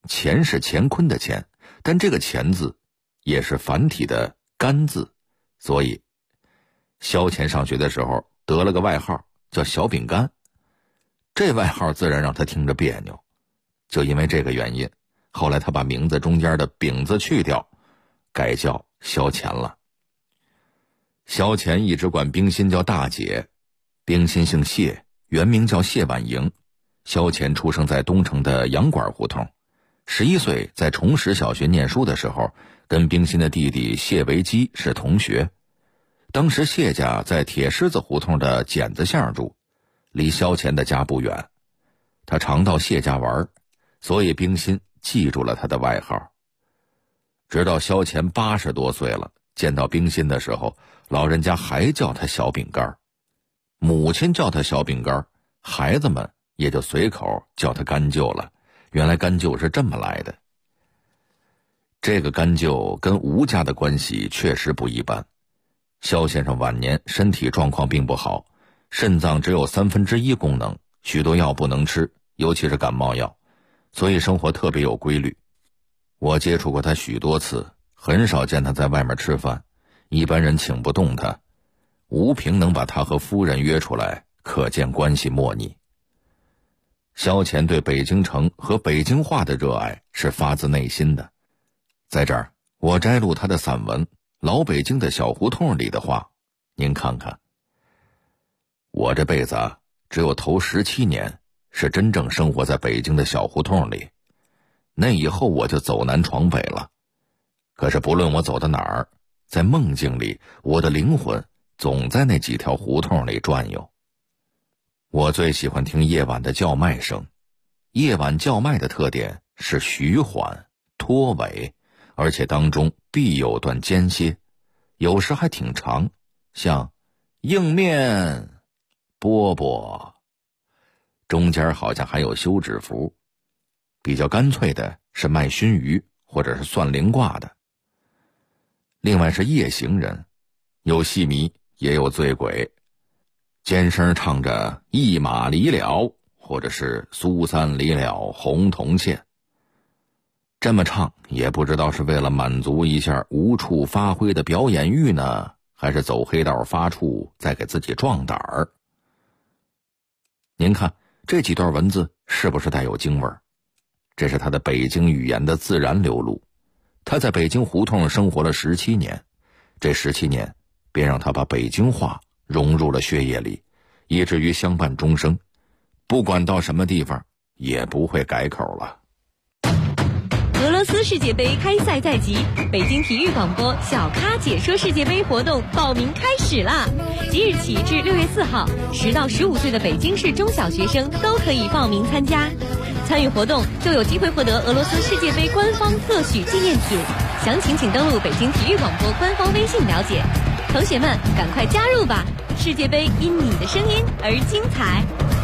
乾是乾坤的乾，但这个乾字也是繁体的干字，所以萧乾上学的时候得了个外号叫小饼干，这外号自然让他听着别扭。就因为这个原因，后来他把名字中间的饼字去掉，改叫萧乾了。萧乾一直管冰心叫大姐，冰心姓谢，原名叫谢婉莹。萧乾出生在东城的洋馆胡同，11岁在崇实小学念书的时候，跟冰心的弟弟谢维基是同学。当时谢家在铁狮子胡同的剪子巷住，离萧乾的家不远。他常到谢家玩，所以冰心记住了他的外号。直到萧乾80多岁了，见到冰心的时候，老人家还叫他小饼干，母亲叫他小饼干，孩子们也就随口叫他干舅了。原来干舅是这么来的。这个干舅跟吴家的关系确实不一般。萧先生晚年身体状况并不好，肾脏只有1/3功能，许多药不能吃，尤其是感冒药，所以生活特别有规律。我接触过他许多次，很少见他在外面吃饭，一般人请不动他。吴平能把他和夫人约出来，可见关系莫逆。萧乾对北京城和北京话的热爱是发自内心的。在这儿我摘录他的散文《老北京的小胡同》里的话，您看看。我这辈子只有头17年是真正生活在北京的小胡同里，那以后我就走南闯北了。可是不论我走到哪儿，在梦境里，我的灵魂总在那几条胡同里转悠。我最喜欢听夜晚的叫卖声，夜晚叫卖的特点是徐缓、拖尾，而且当中必有段间歇，有时还挺长，像硬面、饽饽，中间好像还有休止符。比较干脆的是卖熏鱼或者是算灵卦的。另外是夜行人，有戏迷也有醉鬼，尖声唱着一马离了，或者是苏三离了红铜线。这么唱也不知道是为了满足一下无处发挥的表演欲呢，还是走黑道发怵再给自己壮胆儿。您看这几段文字是不是带有京味儿？这是他的北京语言的自然流露。他在北京胡同生活了17年，这17年便让他把北京话融入了血液里，以至于相伴终生，不管到什么地方也不会改口了。 俄罗斯世界杯开赛在即，北京体育广播小咖解说世界杯活动报名开始啦！即日起至6月4号，10到15岁的北京市中小学生都可以报名参加。参与活动就有机会获得俄罗斯世界杯官方特许纪念品，详情请登录北京体育广播官方微信了解。同学们，赶快加入吧！世界杯因你的声音而精彩。